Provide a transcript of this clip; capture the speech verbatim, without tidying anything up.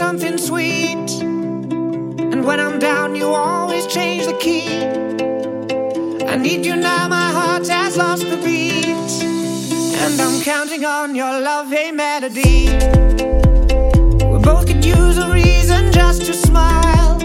something sweet. And when I'm down, you always change the key. I need you now, my heart has lost the beat. And I'm counting on your love, hey melody. We both could use a reason just to smile.